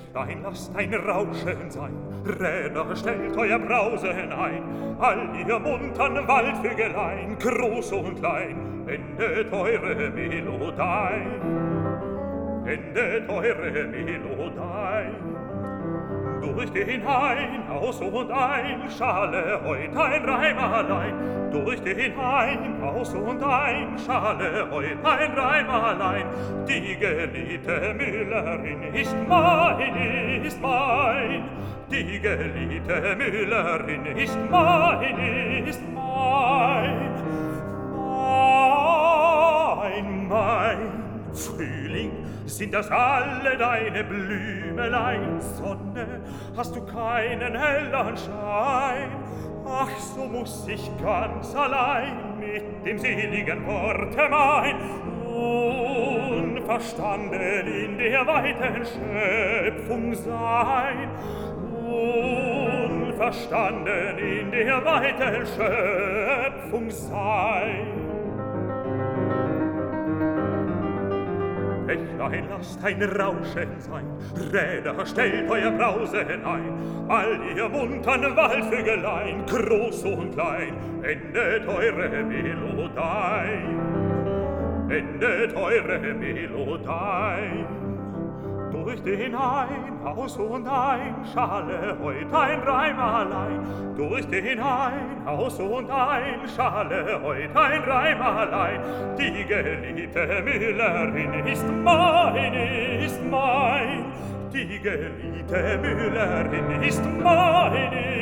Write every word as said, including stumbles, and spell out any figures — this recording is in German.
Bächlein, lasst ein Rauschen sein, Räder, stellt euer Brausen ein, all ihr muntern Waldvögelein, groß und klein, endet eure Melodei, endet eure Melodei. Durch den Hain, aus und ein, schale heut ein Reim allein. Durch den Hain, aus und ein, schale heut ein Reim allein. Die geliebte Müllerin ist mein, ist mein. Die geliebte Müllerin ist mein, ist mein. Mein, mein Frühling, sind das alle deine Blümelein? Sonne, hast du keinen hellern Schein? Ach, so muß ich ganz allein mit dem seligen Worte mein, unverstanden in der weiten Schöpfung sein, unverstanden in der weiten Schöpfung sein. Bächlein, lasst ein Rauschen sein, Räder, stellt euer Brausen ein, all ihr muntern Waldvögelein, groß und klein, endet eure Melodei, endet eure Melodei. Durch den Hain, aus und ein, schale heut ein Reim allein. Durch den Hain, aus und ein, schale heut ein Reim allein. Die geliebte Müllerin ist mein, ist mein. Die geliebte Müllerin ist mein,